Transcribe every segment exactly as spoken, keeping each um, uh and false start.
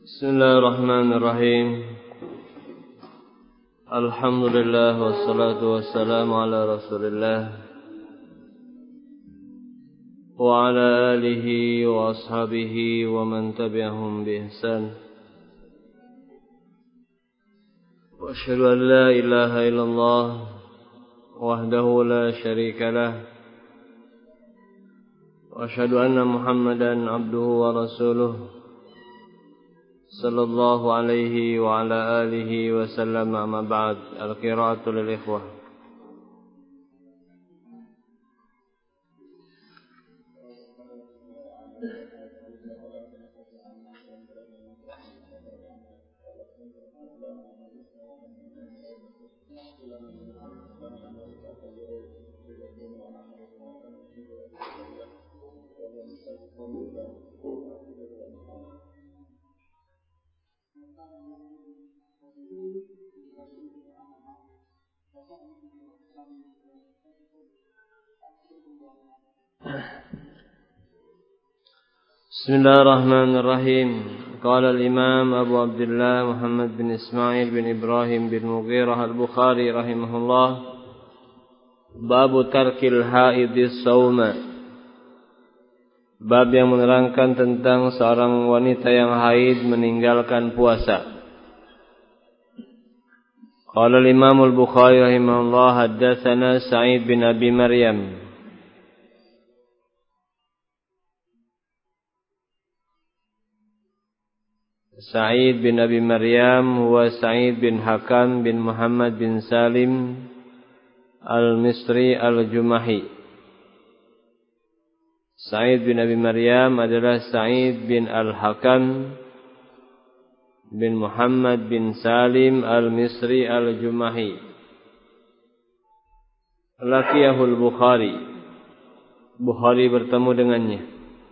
Bismillahirrahmanirrahim. Alhamdulillah wassalatu wassalamu ala Rasulillah wa ala alihi wa ashabihi wa man tabi'ahum bi ihsan. Wa asyhadu an la ilaha illallah wahdahu la syarika lah wa asyhadu anna Muhammadan abduhu wa rasuluh sallallahu alaihi wa ala alihi wa sallam. Amma ba'd. Al-qira'atu lil ikhwah. Bismillahirrahmanirrahim. Qala al-Imam Abu Abdullah Muhammad bin Ismail bin Ibrahim bin Mughirah al-Bukhari rahimahullah, Babu tarkil haidis sauma. Bab yang menerangkan tentang seorang wanita yang haid meninggalkan puasa. Qala al-Imam al-Bukhari rahimahullah, haddatsana Sa'id bin Abi Maryam. Sa'id bin Abi Maryam huwa Sa'id bin Hakam bin Muhammad bin Salim al-Misri al-Jumahi. Sa'id bin Abi Maryam adalah Sa'id bin al-Hakam bin Muhammad bin Salim al-Misri al-Jumahi. Laqiyahul Bukhari. Bukhari bertemu dengannya.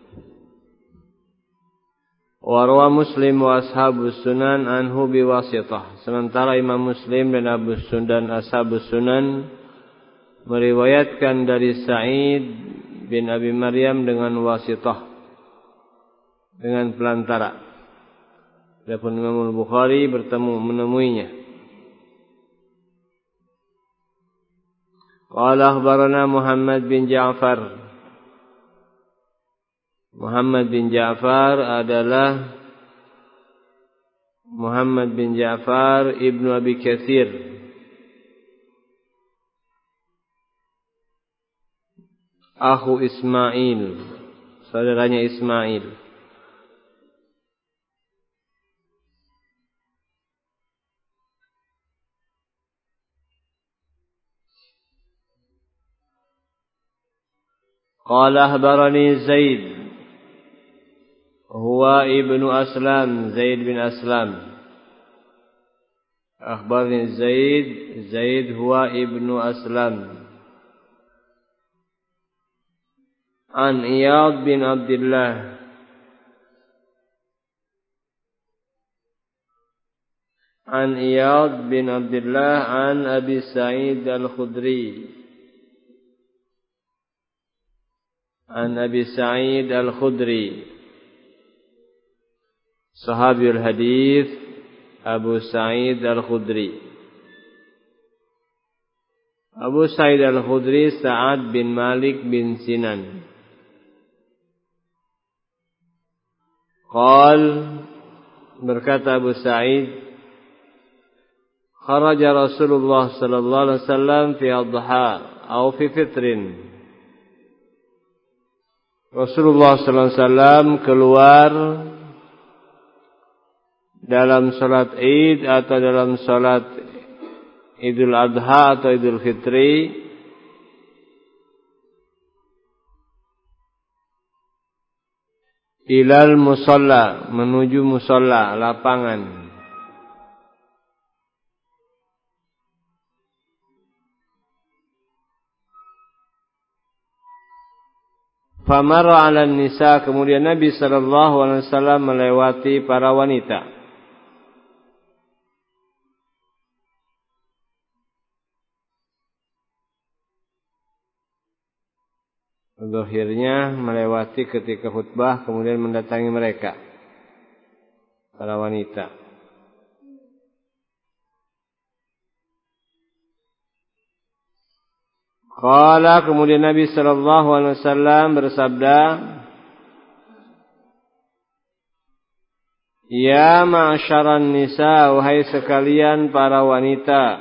Warwa Muslim wa ashabus sunan anhu biwasitah. Sementara Imam Muslim dan Abu Sunan ashabus sunan meriwayatkan dari Sa'id bin Abi Maryam dengan wasitah, dengan pelantara. Adapun Imam Bukhari bertemu menemuinya. Qala akhbarana Muhammad bin Ja'far. Muhammad bin Ja'far adalah Muhammad bin Ja'far ibnu Abi Katsir, akhu Ismail, saudaranya Ismail. Qala akhbarani Zaid huwa ibnu Aslam, Zaid bin Aslam. Akhbarani Zaid, Zaid huwa ibnu Aslam. An Iyad bin Abdullah, An Iyad bin Abdullah an Abi Sa'id al-Khudri, An Abi Sa'id al-Khudri, Sahabiul hadis Abu Sa'id al-Khudri. Abu Sa'id al-Khudri Sa'ad bin Malik bin Sinan. Qal, berkata Abu Sa'id, kharaja Rasulullah sallallahu alaihi wasallam fi adha atau fi fitrin. Rasulullah sallallahu alaihi wasallam keluar dalam salat Id atau dalam salat Idul Adha atau Idul Fitri, ilal musalla, menuju musalla, lapangan. Famara 'alan nisa, kemudian Nabi sallallahu alaihi wasallam melewati para wanita. Zahirnya melewati ketika khutbah kemudian mendatangi mereka. para wanita. Qala, kemudian Nabi sallallahu alaihi wasallam bersabda, ya ma'syaran nisa, wahai sekalian para wanita,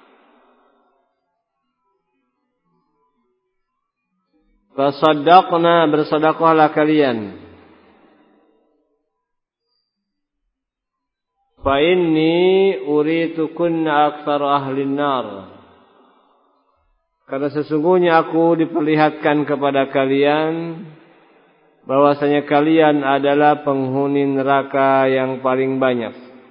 tasaddaqna, bersedekahlah kalian, fa inni uritukunna aktsar ahli nar, karena sesungguhnya aku diperlihatkan kepada kalian bahwasanya kalian adalah penghuni neraka yang paling banyak.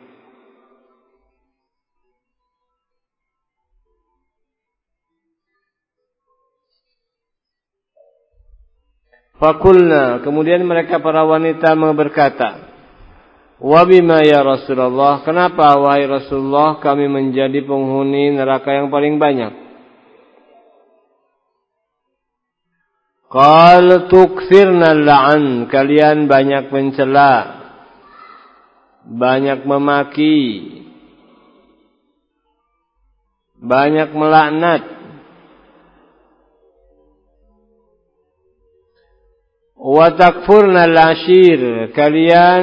Fakulna, kemudian mereka para wanita berkata, wa bima ya Rasulullah, kenapa wahai Rasulullah kami menjadi penghuni neraka yang paling banyak? Qal tukthirna la'an, kalian banyak mencela, banyak memaki, banyak melaknat. Wa takfurna al-ashir, kalian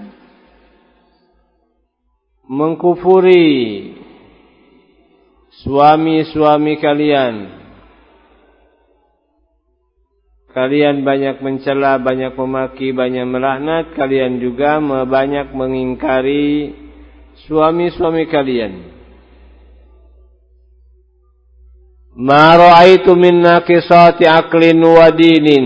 mengkufuri suami-suami kalian. Kalian banyak mencela, banyak memaki, banyak melaknat. Kalian juga banyak mengingkari suami-suami kalian. Ma ra'aitu min naqisati aqlin wa dinin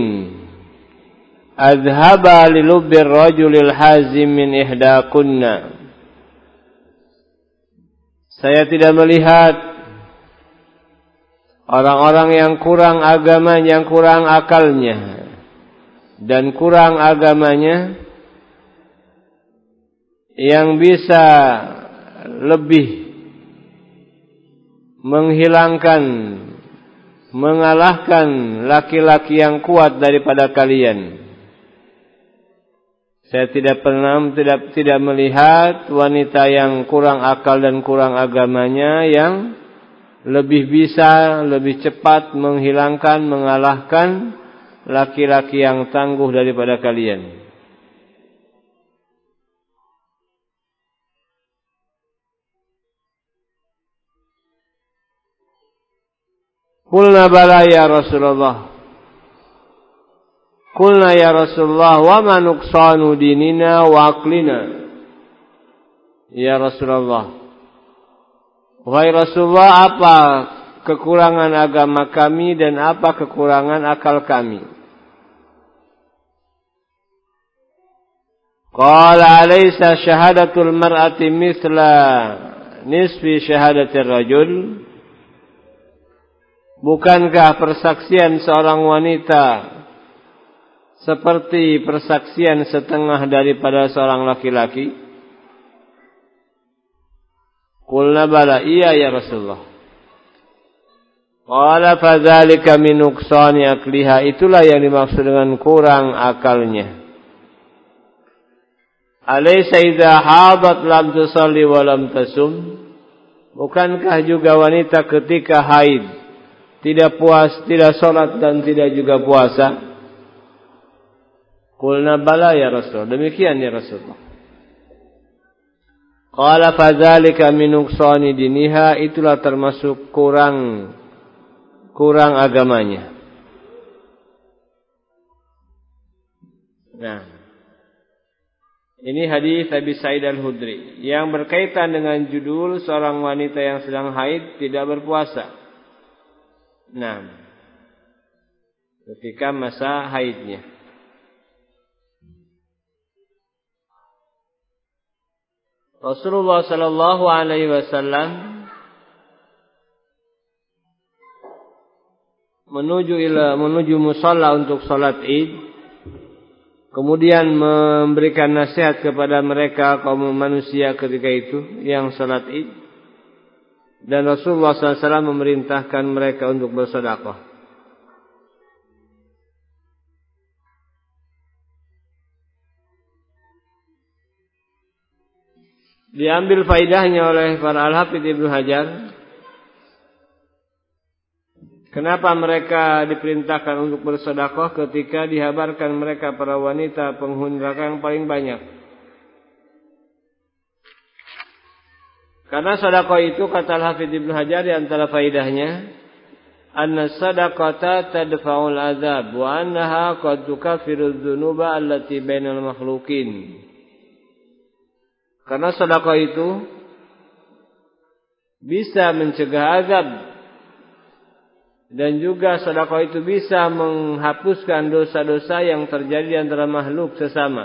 adhaba li lubbir rajulil hazim min ihdakunna. Saya tidak melihat orang-orang yang kurang agama, yang kurang akalnya dan kurang agamanya, yang bisa lebih menghilangkan, mengalahkan laki-laki yang kuat daripada kalian. Saya tidak pernah tidak tidak melihat wanita yang kurang akal dan kurang agamanya yang lebih bisa, lebih cepat menghilangkan, mengalahkan laki-laki yang tangguh daripada kalian. Qulna bala ya Rasulullah. Qulna ya Rasulullah, wa ma nuqsanu dinina wa aqlina. Ya Rasulullah, wahai Rasulullah, apa kekurangan agama kami dan apa kekurangan akal kami? Qala alaysa syahadatul mar'ati mithla nisfi syahadatir rajul? Bukankah persaksian seorang wanita seperti persaksian setengah daripada seorang laki-laki? Qulna bala, iya ya Rasulullah. Qala fadzalika min nuqsani akliha, itulah yang dimaksud dengan kurang akalnya. Alaysa idza hadat lam tusalli wa lam tasum? Bukankah juga wanita ketika haid tidak puas, tidak salat dan tidak juga puasa? Qulna bala ya Rasul, demikian ya Rasulullah. Qala fadzalika min nuqsani diniha, itulah termasuk kurang kurang agamanya. Nah, ini hadis Abi Sa'id Al-Khudri yang berkaitan dengan judul seorang wanita yang sedang haid tidak berpuasa. Nah, ketika masa haidnya. Rasulullah sallallahu alaihi wasallam menuju ila menuju musalla untuk salat Id, kemudian memberikan nasihat kepada mereka kaum manusia ketika itu yang salat Id, dan Rasulullah sallallahu alaihi wasallam memerintahkan mereka untuk bersedekah. diambil faidahnya oleh para al-Hafidz Ibnu Hajar. Kenapa mereka diperintahkan untuk bersedekah ketika dihabarkan mereka para wanita penghuni neraka yang paling banyak? Karena sedekah itu kata al-Hafidz Ibnu Hajar di antara faidahnya anna sadaqata tadfa'ul azab wa annaha qad tukaffiru dzunuba allati bainal makhluqin. Karena sedekah itu bisa mencegah azab dan juga sedekah itu bisa menghapuskan dosa-dosa yang terjadi di antara makhluk sesama.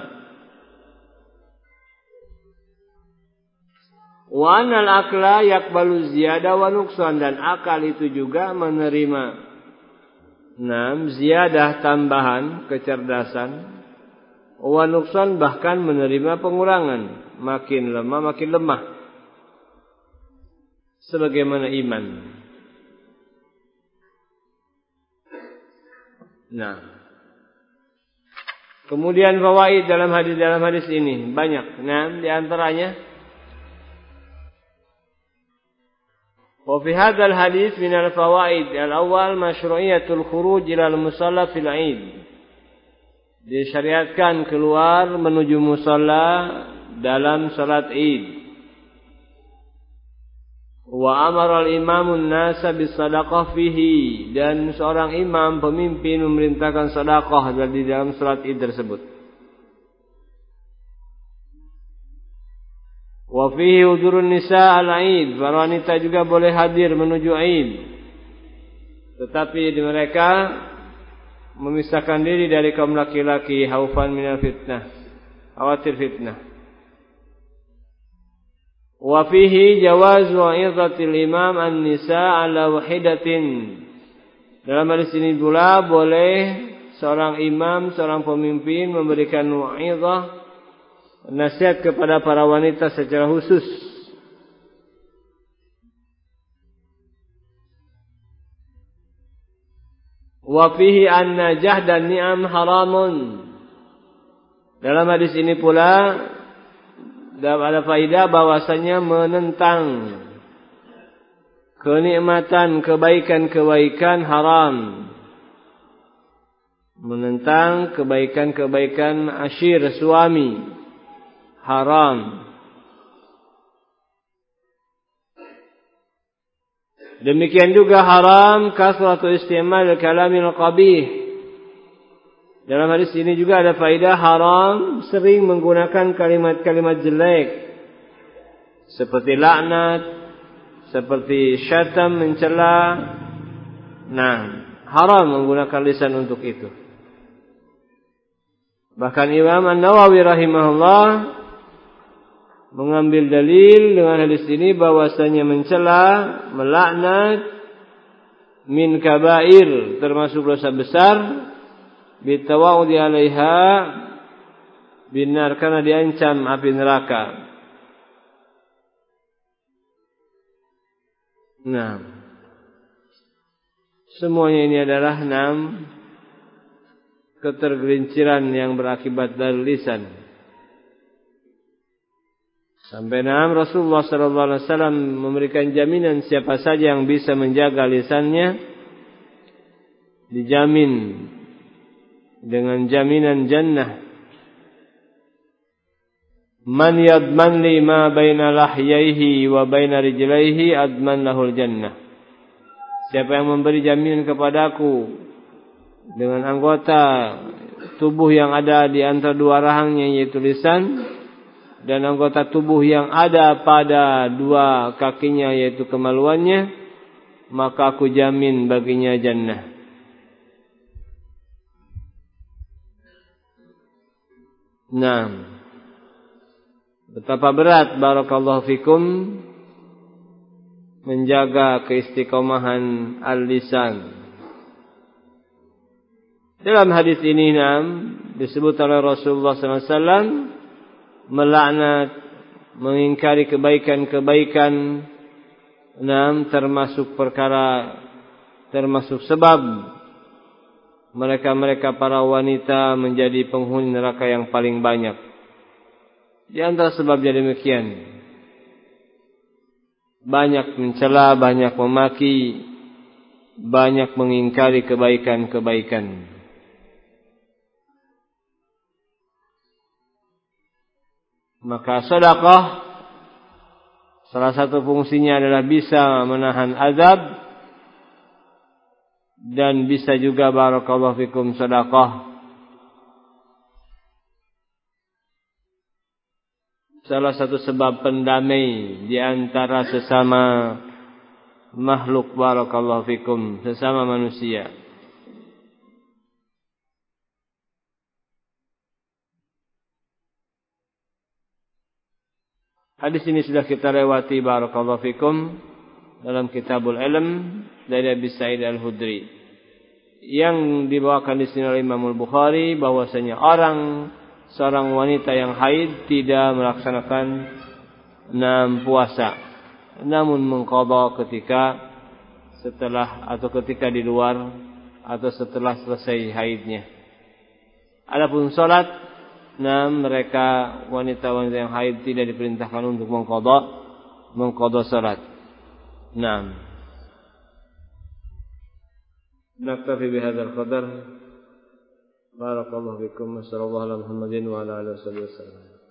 Wa anal akla yaqbalu ziyada wa nuqsan, dan akal itu juga menerima enam ziyadah tambahan kecerdasan, wa nuqsan bahkan menerima pengurangan, makin lemah makin lemah, sebagaimana iman. Nah, kemudian fawaid dalam hadis dalam hadis ini banyak. Nah, di antaranya wa fi hadzal hadis min al-fawaid al-awwal masyru'iyatul khuruj ila al-musalla fil 'id. Disyariatkan keluar menuju musalla dalam salat Id. Wa amara al-imamun nasa bis-shadaqah fihi, dan seorang imam pemimpin memerintahkan sedekah di dalam salat Id tersebut. Wa fihi hudurun nisa al-Id, para wanita juga boleh hadir menuju Id. Tetapi mereka memisahkan diri dari kaum laki-laki haufan minal fitnah, khawatir fitnah. Wa fihi jawaz wa'izatil imam an-nisa ala wahidatin. Dalam hadis ini pula boleh seorang imam, seorang pemimpin memberikan wa'izah, nasihat kepada para wanita secara khusus. Wa fihi anna jahdan ni'am haramun. Dalam hadis ini pula ada faedah bahwasanya menentang kenikmatan, kebaikan-kebaikan haram. Menentang kebaikan-kebaikan asyir suami haram. Demikian juga haram kasratu istimal kalamil qabih. Dalam hadis ini juga ada faedah haram sering menggunakan kalimat-kalimat jelek seperti laknat, seperti syatam, mencela. Nah, haram menggunakan lisan untuk itu. Bahkan Imam An-Nawawi rahimahullah mengambil dalil dengan hadis ini bahwasanya mencela, melaknat min kabair, termasuk dosa besar, bitawa'udi 'alaiha binar, karena diancam api neraka. Nah, semuanya ini adalah enam ketergelinciran yang berakibat dari lisan. Sampai enam Rasulullah sallallahu alaihi wasallam memberikan jaminan siapa saja yang bisa menjaga lisannya dijamin dengan jaminan jannah. Man yadman li ma baina lahyaihi wa baina rijlaihi adman lahul jannah. Siapa yang memberi jaminan kepadaku dengan anggota tubuh yang ada di antara dua rahangnya, yaitu lisan, dan anggota tubuh yang ada pada dua kakinya, yaitu kemaluannya, maka aku jamin baginya jannah. Nah, betapa berat barakallahu fikum menjaga keistiqomahan al-lisan. Dalam hadis ini nam disebut oleh Rasulullah sallallahu alaihi wasallam melaknat, mengingkari kebaikan-kebaikan, nam termasuk perkara, termasuk sebab mereka-mereka para wanita menjadi penghuni neraka yang paling banyak. Di antara sebabnya demikian, banyak mencela, banyak memaki, banyak mengingkari kebaikan-kebaikan. Maka sedekah salah satu fungsinya adalah bisa menahan azab, dan bisa juga barakallahu fikum sedekah salah satu sebab pendamai di antara sesama makhluk barakallahu fikum, sesama manusia. Hadis ini sudah kita lewati barakallahu fikum dalam Kitabul Ilm dari Abi Sa'id Al-Khudri. Yang dibawakan di sini oleh Imam Al-Bukhari bahwasanya orang seorang wanita yang haid tidak melaksanakan enam puasa, namun mengqadha ketika setelah atau ketika di luar atau setelah selesai haidnya. Adapun salat, nah mereka wanita-wanita yang haid tidak diperintahkan untuk mengqadha mengqadha salat. Naam. Naktafi bihadzal qadar. Barakallahu fikum. Wassallallahu ala Muhammadin wa ala alihi wasallam.